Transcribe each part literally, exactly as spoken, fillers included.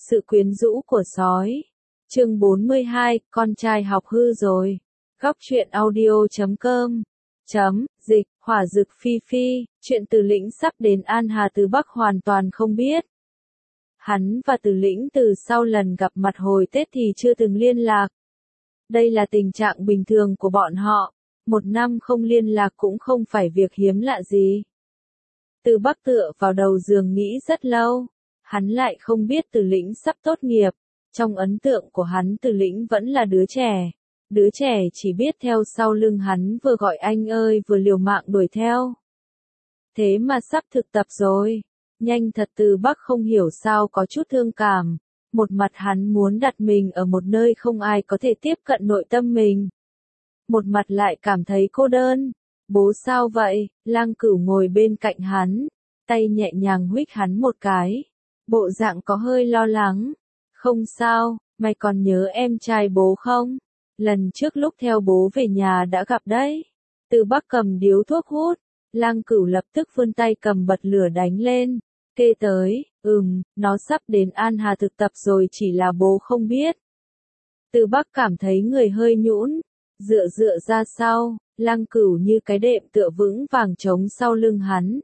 Sự quyến rũ của sói. Chương bốn mươi hai, con trai học hư rồi. Góc truyện audio chấm com. Chấm, dịch, hỏa dực phi phi, chuyện Từ Lĩnh sắp đến An Hà từ Bắc hoàn toàn không biết. Hắn và Từ Lĩnh từ sau lần gặp mặt hồi Tết thì chưa từng liên lạc. Đây là tình trạng bình thường của bọn họ, một năm không liên lạc cũng không phải việc hiếm lạ gì. Từ Bắc tựa vào đầu giường nghĩ rất lâu, hắn lại không biết Từ Lĩnh sắp tốt nghiệp. Trong ấn tượng của hắn Từ Lĩnh vẫn là đứa trẻ. Đứa trẻ chỉ biết theo sau lưng hắn vừa gọi anh ơi vừa liều mạng đuổi theo. Thế mà sắp thực tập rồi. Nhanh thật. Từ Bắc không hiểu sao có chút thương cảm. Một mặt hắn muốn đặt mình ở một nơi không ai có thể tiếp cận nội tâm mình. Một mặt lại cảm thấy cô đơn. Bố sao vậy? Lang Cửu ngồi bên cạnh hắn, tay nhẹ nhàng huých hắn một cái. Bộ dạng có hơi lo lắng. Không sao, mày còn nhớ em trai bố không? Lần trước lúc theo bố về nhà đã gặp đấy. Từ Bắc cầm điếu thuốc hút. Lang Cửu lập tức vươn tay cầm bật lửa đánh lên. Kê tới, ừm, nó sắp đến An Hà thực tập rồi chỉ là bố không biết. Từ Bắc cảm thấy người hơi nhũn, dựa dựa ra sau, Lang Cửu như cái đệm tựa vững vàng trống sau lưng hắn.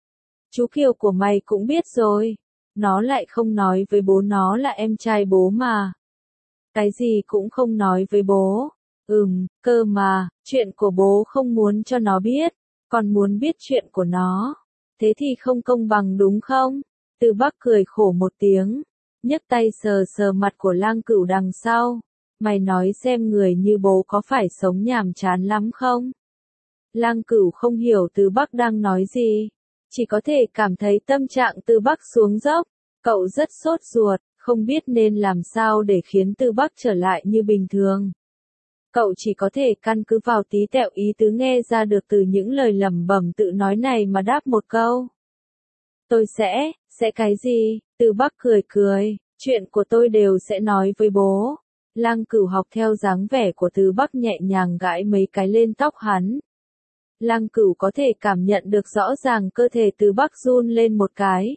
Chú Kiều của mày cũng biết rồi. Nó lại không nói với bố nó là em trai bố mà. Cái gì cũng không nói với bố. Ừm, cơ mà, chuyện của bố không muốn cho nó biết, còn muốn biết chuyện của nó. Thế thì không công bằng đúng không? Từ Bắc cười khổ một tiếng, nhấc tay sờ sờ mặt của Lang Cửu đằng sau. Mày nói xem người như bố có phải sống nhàm chán lắm không? Lang Cửu không hiểu Từ Bắc đang nói gì. Chỉ có thể cảm thấy tâm trạng Từ Bắc xuống dốc. Cậu rất sốt ruột, không biết nên làm sao để khiến Từ Bắc trở lại như bình thường. Cậu chỉ có thể căn cứ vào tí tẹo ý tứ nghe ra được từ những lời lẩm bẩm tự nói này mà đáp một câu. Tôi sẽ, sẽ cái gì? Từ Bắc cười cười, chuyện của tôi đều sẽ nói với bố. Lang Cửu học theo dáng vẻ của Từ Bắc nhẹ nhàng gãi mấy cái lên tóc hắn. Lang Cửu có thể cảm nhận được rõ ràng cơ thể Từ Bắc run lên một cái.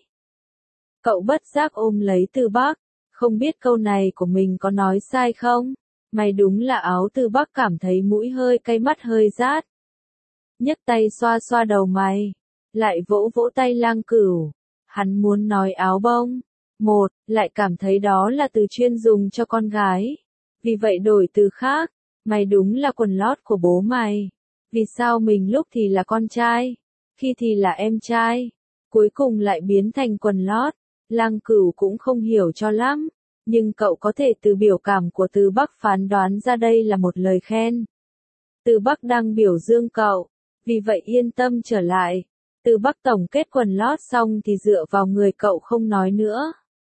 Cậu bất giác ôm lấy Từ Bắc, không biết câu này của mình có nói sai không? Mày đúng là áo. Từ Bắc cảm thấy mũi hơi cay mắt hơi rát. Nhấc tay xoa xoa đầu mày, lại vỗ vỗ tay Lang Cửu. Hắn muốn nói áo bông. Một, lại cảm thấy đó là từ chuyên dùng cho con gái. Vì vậy đổi từ khác, mày đúng là quần lót của bố mày. Vì sao mình lúc thì là con trai, khi thì là em trai, cuối cùng lại biến thành quần lót? Lang Cửu cũng không hiểu cho lắm, nhưng cậu có thể từ biểu cảm của Từ Bắc phán đoán ra đây là một lời khen. Từ Bắc đang biểu dương cậu, vì vậy yên tâm trở lại. Từ Bắc tổng kết quần lót xong thì dựa vào người cậu không nói nữa.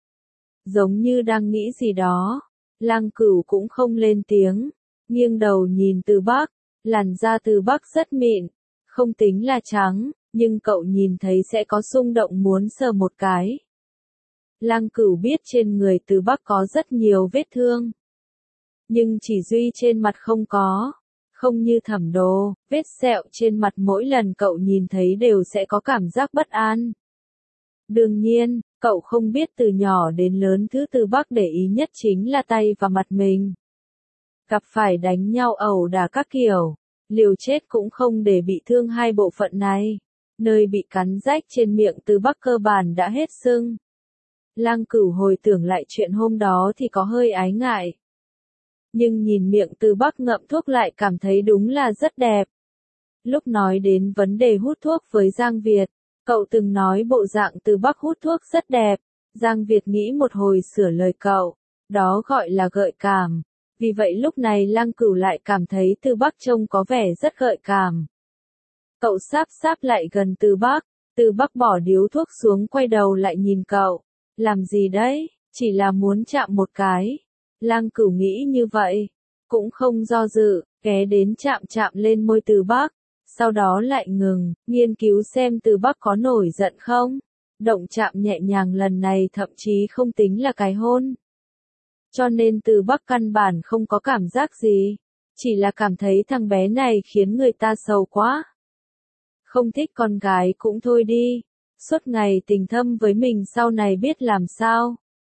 Giống như đang nghĩ gì đó, Lang Cửu cũng không lên tiếng, nghiêng đầu nhìn Từ Bắc. Làn da Từ Bắc rất mịn, không tính là trắng, nhưng cậu nhìn thấy sẽ có xung động muốn sờ một cái. Lang Cửu biết trên người Từ Bắc có rất nhiều vết thương, nhưng chỉ duy trên mặt không có. Không như Thẩm Đồ, vết sẹo trên mặt mỗi lần cậu nhìn thấy đều sẽ có cảm giác bất an. Đương nhiên, cậu không biết từ nhỏ đến lớn thứ Từ Bắc để ý nhất chính là tay và mặt mình. Gặp phải đánh nhau ẩu đả các kiểu, liều chết cũng không để bị thương hai bộ phận này. Nơi bị cắn rách trên miệng Từ Bắc cơ bản đã hết sưng. Lang Cửu hồi tưởng lại chuyện hôm đó thì có hơi ái ngại. Nhưng nhìn miệng Từ Bắc ngậm thuốc lại cảm thấy đúng là rất đẹp. Lúc nói đến vấn đề hút thuốc với Giang Việt, cậu từng nói bộ dạng Từ Bắc hút thuốc rất đẹp. Giang Việt nghĩ một hồi sửa lời cậu, đó gọi là gợi cảm. Vì vậy lúc này Lang Cửu lại cảm thấy Từ Bắc trông có vẻ rất gợi cảm. Cậu sáp sáp lại gần Từ Bắc, Từ Bắc bỏ điếu thuốc xuống quay đầu lại nhìn cậu. Làm gì đấy, chỉ là muốn chạm một cái. Lang Cửu nghĩ như vậy, cũng không do dự, ghé đến chạm chạm lên môi Từ Bắc, sau đó lại ngừng, nghiên cứu xem Từ Bắc có nổi giận không. Động chạm nhẹ nhàng lần này thậm chí không tính là cái hôn. Cho nên Từ Bắc căn bản không có cảm giác gì, chỉ là cảm thấy thằng bé này khiến người ta sầu quá. Không thích con gái cũng thôi đi, suốt ngày tình thâm với mình sau này biết làm sao.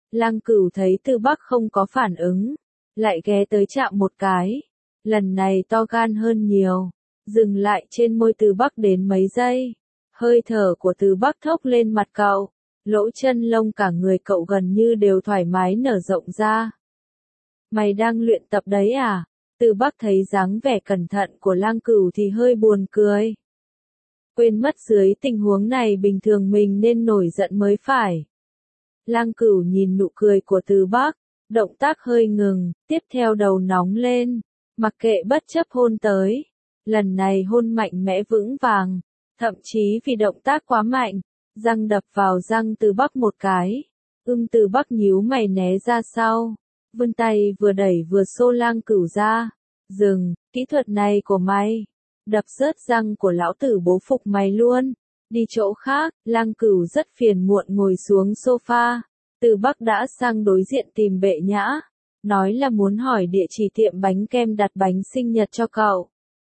Lăng Cửu thấy Từ Bắc không có phản ứng, lại ghé tới chạm một cái. Lần này to gan hơn nhiều, dừng lại trên môi Từ Bắc đến mấy giây. Hơi thở của Từ Bắc thốc lên mặt cậu, lỗ chân lông cả người cậu gần như đều thoải mái nở rộng ra. Mày đang luyện tập đấy à? Từ Bắc thấy dáng vẻ cẩn thận của Lăng Cửu thì hơi buồn cười. Quên mất dưới tình huống này bình thường mình nên nổi giận mới phải. Lăng Cửu nhìn nụ cười của Từ Bắc, động tác hơi ngừng, tiếp theo đầu nóng lên, mặc kệ bất chấp hôn tới. Lần này hôn mạnh mẽ vững vàng, thậm chí vì động tác quá mạnh, răng đập vào răng Từ Bắc một cái. Ưm Từ Bắc nhíu mày né ra sau, vươn tay vừa đẩy vừa xô Lăng Cửu ra. Dừng, kỹ thuật này của mày, đập rớt răng của lão tử bố phục mày luôn. Đi chỗ khác. Lăng Cửu rất phiền muộn ngồi xuống sofa. Từ Bắc đã sang đối diện tìm Bệ Nhã, nói là muốn hỏi địa chỉ tiệm bánh kem đặt bánh sinh nhật cho cậu.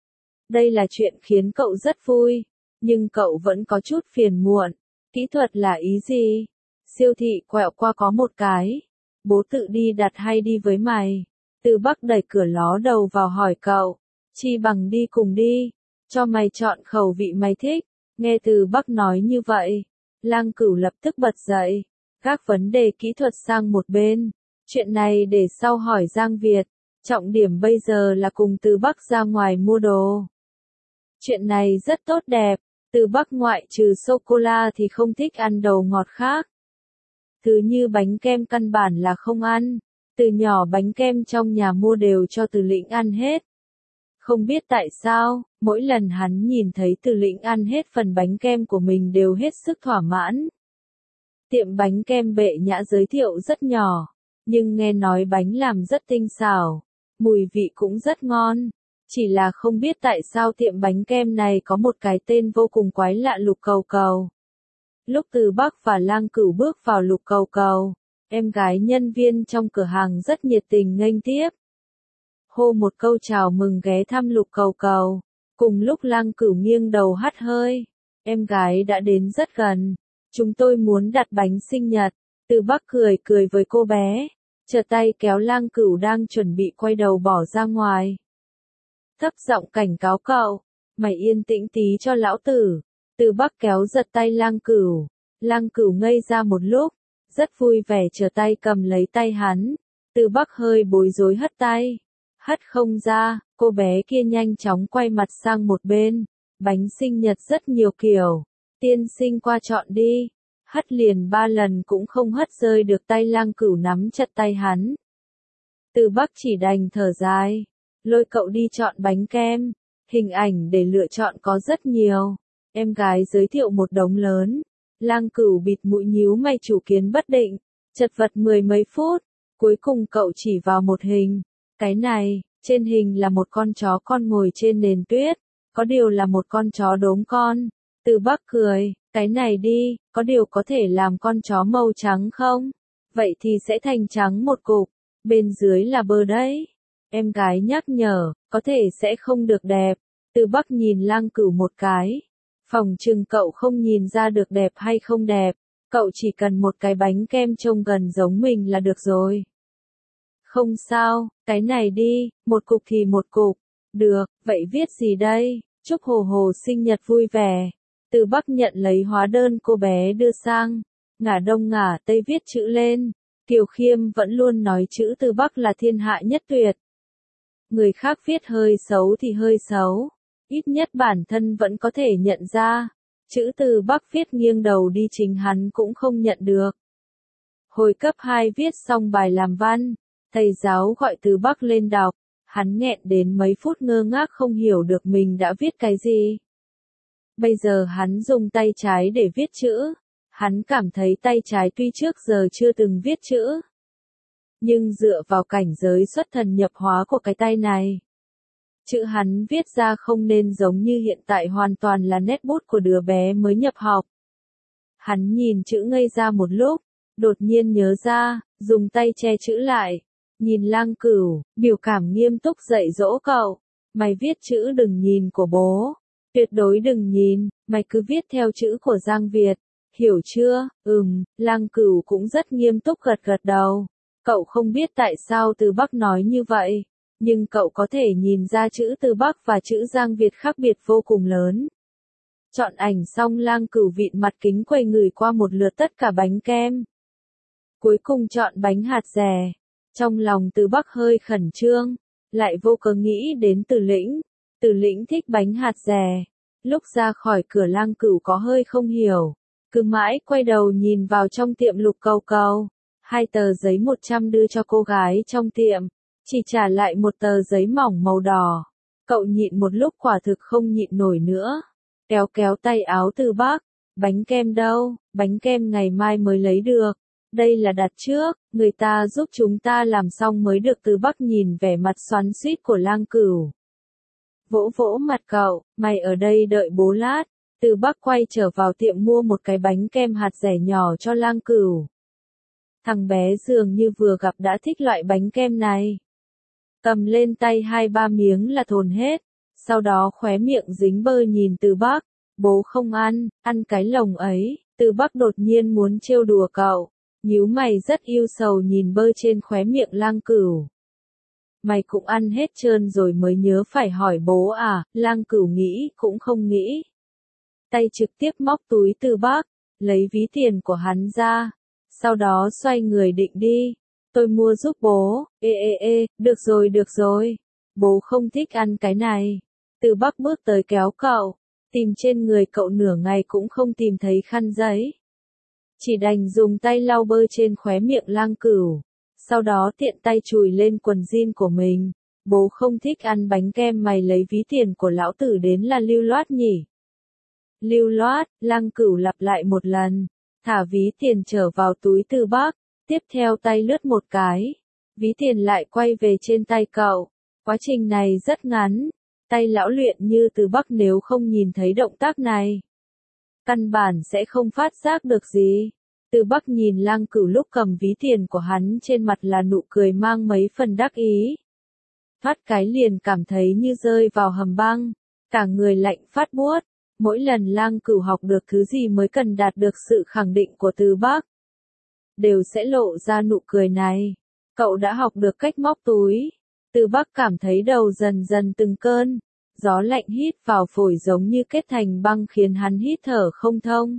Đây là chuyện khiến cậu rất vui, nhưng cậu vẫn có chút phiền muộn. Kỹ thuật là ý gì? Siêu thị quẹo qua có một cái. Bố tự đi đặt hay đi với mày? Từ Bắc đẩy cửa ló đầu vào hỏi cậu. Chi bằng đi cùng đi, cho mày chọn khẩu vị mày thích. Nghe Từ Bắc nói như vậy, Lăng Cửu lập tức bật dậy. Các vấn đề kỹ thuật sang một bên, chuyện này để sau hỏi Giang Việt, trọng điểm bây giờ là cùng Từ Bắc ra ngoài mua đồ. Chuyện này rất tốt đẹp, Từ Bắc ngoại trừ sô-cô-la thì không thích ăn đồ ngọt khác. Thứ như bánh kem căn bản là không ăn, từ nhỏ bánh kem trong nhà mua đều cho Từ Lĩnh ăn hết. Không biết tại sao, mỗi lần hắn nhìn thấy Từ Lĩnh ăn hết phần bánh kem của mình đều hết sức thỏa mãn. Tiệm bánh kem Bệ Nhã giới thiệu rất nhỏ, nhưng nghe nói bánh làm rất tinh xảo, mùi vị cũng rất ngon. Chỉ là không biết tại sao tiệm bánh kem này có một cái tên vô cùng quái lạ, Lục Cầu Cầu. Lúc Từ Bắc và Lăng Cửu bước vào Lục Cầu Cầu, em gái nhân viên trong cửa hàng rất nhiệt tình nghênh tiếp. Hô một câu chào mừng ghé thăm Lục Cầu Cầu. Cùng lúc Lăng Cửu nghiêng đầu hắt hơi, em gái đã đến rất gần. Chúng tôi muốn đặt bánh sinh nhật. Từ Bắc cười cười với cô bé, chợt tay kéo Lăng Cửu đang chuẩn bị quay đầu bỏ ra ngoài. Thấp giọng cảnh cáo cậu, mày yên tĩnh tí cho lão tử. Từ Bắc kéo giật tay Lăng Cửu. Lăng Cửu ngây ra một lúc, rất vui vẻ trở tay cầm lấy tay hắn. Từ Bắc hơi bối rối hất tay. Hất không ra, cô bé kia nhanh chóng quay mặt sang một bên. Bánh sinh nhật rất nhiều kiểu. Tiên sinh qua chọn đi. Hất liền ba lần cũng không hất rơi được tay Lăng Cửu nắm chặt tay hắn. Từ Bắc chỉ đành thở dài, lôi cậu đi chọn bánh kem. Hình ảnh để lựa chọn có rất nhiều. Em gái giới thiệu một đống lớn. Lăng Cửu bịt mũi nhíu mày chủ kiến bất định, chật vật mười mấy phút. Cuối cùng cậu chỉ vào một hình. Cái này, trên hình là một con chó con ngồi trên nền tuyết. Có điều là một con chó đốm con. Từ Bắc cười, cái này đi, có điều có thể làm con chó màu trắng không? Vậy thì sẽ thành trắng một cục, bên dưới là bơ đấy. Em gái nhắc nhở, có thể sẽ không được đẹp. Từ Bắc nhìn Lăng Cửu một cái. Phòng trừng cậu không nhìn ra được đẹp hay không đẹp, cậu chỉ cần một cái bánh kem trông gần giống mình là được rồi. Không sao, cái này đi, một cục thì một cục. Được, vậy viết gì đây? Chúc Hồ Hồ sinh nhật vui vẻ. Từ Bắc nhận lấy hóa đơn cô bé đưa sang, ngả đông ngả tây viết chữ lên. Kiều Khiêm vẫn luôn nói chữ Từ Bắc là thiên hạ nhất tuyệt. Người khác viết hơi xấu thì hơi xấu, ít nhất bản thân vẫn có thể nhận ra. Chữ Từ Bắc viết nghiêng đầu đi chính hắn cũng không nhận được. Hồi cấp hai viết xong bài làm văn, thầy giáo gọi Từ Bắc lên đọc, hắn nghẹn đến mấy phút ngơ ngác không hiểu được mình đã viết cái gì. Bây giờ hắn dùng tay trái để viết chữ, hắn cảm thấy tay trái tuy trước giờ chưa từng viết chữ, nhưng dựa vào cảnh giới xuất thần nhập hóa của cái tay này, chữ hắn viết ra không nên giống như hiện tại hoàn toàn là nét bút của đứa bé mới nhập học. Hắn nhìn chữ ngây ra một lúc, đột nhiên nhớ ra, dùng tay che chữ lại, nhìn Lăng Cửu, biểu cảm nghiêm túc dạy dỗ cậu, mày viết chữ đừng nhìn của bố, tuyệt đối đừng nhìn, mày cứ viết theo chữ của Giang Việt, Hiểu chưa? Ừm, Lang Cửu cũng rất nghiêm túc gật gật đầu. Cậu không biết tại sao Từ Bắc nói như vậy, nhưng cậu có thể nhìn ra chữ Từ Bắc và chữ Giang Việt khác biệt vô cùng lớn. Chọn ảnh xong Lang Cửu vịn mặt kính quay người qua một lượt tất cả bánh kem. Cuối cùng chọn bánh hạt dẻ. Trong lòng Từ Bắc hơi khẩn trương, lại vô cớ nghĩ đến Từ Lĩnh. Từ Lĩnh thích bánh hạt dẻ. Lúc ra khỏi cửa Lang Cửu có hơi không hiểu, cứ mãi quay đầu nhìn vào trong tiệm Lục Cầu Cầu. Hai tờ giấy một trăm đưa cho cô gái trong tiệm, chỉ trả lại một tờ giấy mỏng màu đỏ. Cậu nhịn một lúc quả thực không nhịn nổi nữa. Kéo kéo tay áo Từ Bắc, bánh kem đâu, bánh kem ngày mai mới lấy được. Đây là đặt trước, người ta giúp chúng ta làm xong mới được. Từ Bắc nhìn vẻ mặt xoắn xuýt của Lang Cửu. Vỗ vỗ mặt cậu, mày ở đây đợi bố lát. Từ Bắc quay trở vào tiệm mua một cái bánh kem hạt dẻ nhỏ cho Lang Cửu. Thằng bé dường như vừa gặp đã thích loại bánh kem này. Cầm lên tay hai ba miếng là thồn hết, sau đó khóe miệng dính bơ nhìn Từ Bắc. Bố không ăn, ăn cái lồng ấy. Từ Bắc đột nhiên muốn trêu đùa cậu, nhíu mày rất yêu sầu nhìn bơ trên khóe miệng Lang Cửu. Mày cũng ăn hết trơn rồi mới nhớ phải hỏi bố à? Lang Cửu nghĩ cũng không nghĩ. Tay trực tiếp móc túi Từ Bắc, lấy ví tiền của hắn ra, sau đó xoay người định đi. Tôi mua giúp bố. Ê ê ê, được rồi được rồi, bố không thích ăn cái này. Từ Bắc bước tới kéo cậu, tìm trên người cậu nửa ngày cũng không tìm thấy khăn giấy, chỉ đành dùng tay lau bơ trên khóe miệng Lang Cửu, sau đó tiện tay chùi lên quần jean của mình. Bố không thích ăn bánh kem, mày lấy ví tiền của lão tử đến là lưu loát nhỉ? Lưu loát, Lang Cửu lặp lại một lần, thả ví tiền trở vào túi Từ Bắc, tiếp theo tay lướt một cái, ví tiền lại quay về trên tay cậu. Quá trình này rất ngắn, tay lão luyện như Từ Bắc nếu không nhìn thấy động tác này, căn bản sẽ không phát giác được gì. Từ Bắc nhìn Lang Cửu lúc cầm ví tiền của hắn, trên mặt là nụ cười mang mấy phần đắc ý. Thoát cái liền cảm thấy như rơi vào hầm băng, cả người lạnh phát buốt. Mỗi lần Lang Cửu học được thứ gì mới cần đạt được sự khẳng định của Từ Bắc, đều sẽ lộ ra nụ cười này. Cậu đã học được cách móc túi. Từ Bắc cảm thấy đầu dần dần từng cơn gió lạnh hít vào phổi giống như kết thành băng khiến hắn hít thở không thông.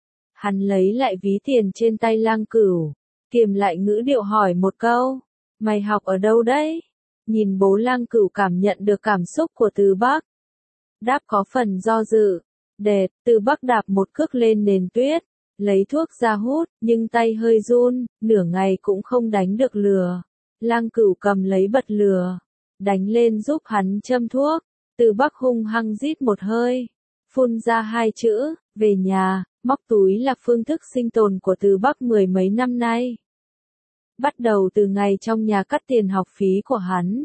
Hắn lấy lại ví tiền trên tay Lang Cửu, kiềm lại ngữ điệu hỏi một câu, mày học ở đâu đấy? Nhìn bố, Lang Cửu cảm nhận được cảm xúc của Từ Bắc, đáp có phần do dự. Đệt, Từ Bắc đạp một cước lên nền tuyết, lấy thuốc ra hút, nhưng tay hơi run, nửa ngày cũng không đánh được lửa. Lang Cửu cầm lấy bật lửa, đánh lên giúp hắn châm thuốc. Từ Bắc hung hăng rít một hơi, phun ra hai chữ, về nhà. Móc túi là phương thức sinh tồn của Từ Bắc mười mấy năm nay. Bắt đầu từ ngày trong nhà cắt tiền học phí của hắn.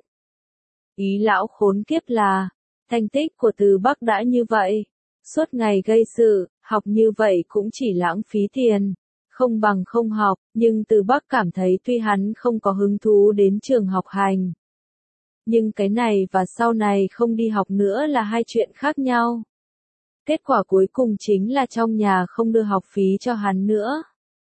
Ý lão khốn kiếp là, thành tích của Từ Bắc đã như vậy, suốt ngày gây sự, học như vậy cũng chỉ lãng phí tiền, không bằng không học. Nhưng Từ Bắc cảm thấy tuy hắn không có hứng thú đến trường học hành, nhưng cái này và sau này không đi học nữa là hai chuyện khác nhau. Kết quả cuối cùng chính là trong nhà không đưa học phí cho hắn nữa,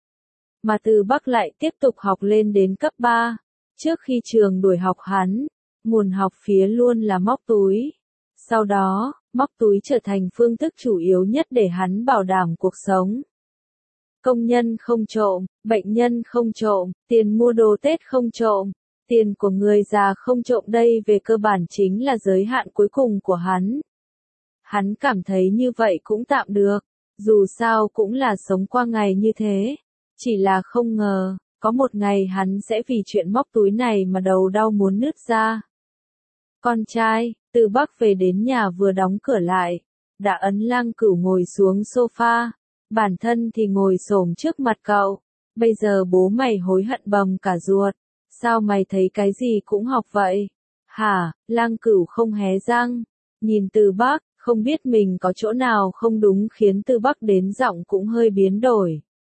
mà Từ Bắc lại tiếp tục học lên đến cấp ba. Trước khi trường đuổi học hắn, nguồn học phí luôn là móc túi. Sau đó, móc túi trở thành phương thức chủ yếu nhất để hắn bảo đảm cuộc sống. Công nhân không trộm, bệnh nhân không trộm, tiền mua đồ Tết không trộm, tiền của người già không trộm, đây về cơ bản chính là giới hạn cuối cùng của hắn. Hắn cảm thấy như vậy cũng tạm được, dù sao cũng là sống qua ngày như thế. Chỉ là không ngờ, có một ngày hắn sẽ vì chuyện móc túi này mà đầu đau muốn nứt ra. Con trai, Từ Bắc về đến nhà vừa đóng cửa lại, đã ấn Lang Cửu ngồi xuống sofa, bản thân thì ngồi xổm trước mặt cậu. Bây giờ bố mày hối hận bầm cả ruột, sao mày thấy cái gì cũng học vậy? Hả? Lang Cửu không hé răng, nhìn Từ Bắc, không biết mình có chỗ nào không đúng khiến Từ Bắc đến giọng cũng hơi biến đổi.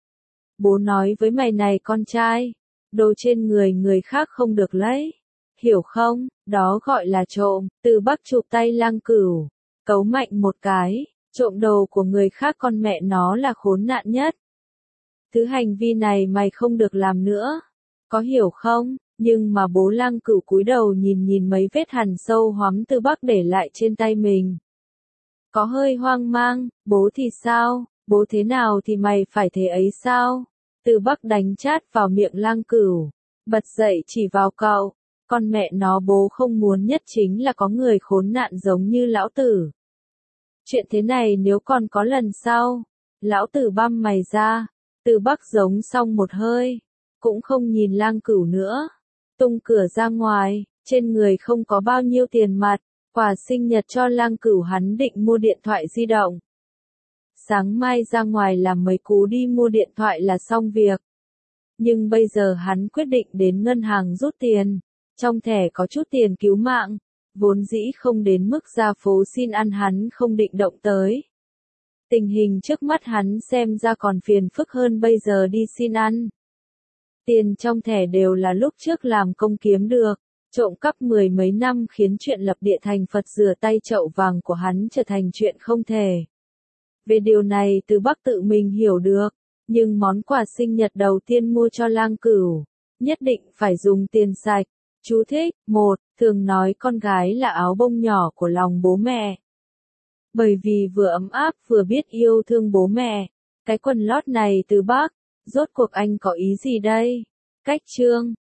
Bố nói với mày này con trai, đồ trên người người khác không được lấy, hiểu không? Đó gọi là trộm. Từ Bắc chụp tay Lang Cửu, cấu mạnh một cái, Trộm đồ của người khác con mẹ nó là khốn nạn nhất. Thứ hành vi này mày không được làm nữa. Có hiểu không? Nhưng mà bố Lăng Cửu cúi đầu nhìn nhìn mấy vết hằn sâu hoắm Từ Bắc để lại trên tay mình. Có hơi hoang mang, bố thì sao? Bố thế nào thì mày phải thế ấy sao? Từ Bắc đánh chát vào miệng Lăng Cửu, bật dậy chỉ vào cậu. Con mẹ nó bố không muốn nhất chính là có người khốn nạn giống như lão tử. Chuyện thế này nếu còn có lần sau, lão tử băm mày ra. Từ Bắc giống xong một hơi, cũng không nhìn Lăng Cửu nữa, tung cửa ra ngoài, trên người không có bao nhiêu tiền mặt, quà sinh nhật cho Lăng Cửu hắn định mua điện thoại di động. Sáng mai ra ngoài làm mấy cú đi mua điện thoại là xong việc. Nhưng bây giờ hắn quyết định đến ngân hàng rút tiền, trong thẻ có chút tiền cứu mạng, vốn dĩ không đến mức ra phố xin ăn hắn không định động tới. Tình hình trước mắt hắn xem ra còn phiền phức hơn bây giờ đi xin ăn. Tiền trong thẻ đều là lúc trước làm công kiếm được, trộm cắp mười mấy năm khiến chuyện lập địa thành Phật rửa tay chậu vàng của hắn trở thành chuyện không thể. Về điều này Từ Bắc tự mình hiểu được, nhưng món quà sinh nhật đầu tiên mua cho Lăng Cửu, nhất định phải dùng tiền sạch. Chú thích, một, thường nói con gái là áo bông nhỏ của lòng bố mẹ. Bởi vì vừa ấm áp vừa biết yêu thương bố mẹ, cái quần lót này Từ Bắc, rốt cuộc anh có ý gì đây? Cách chương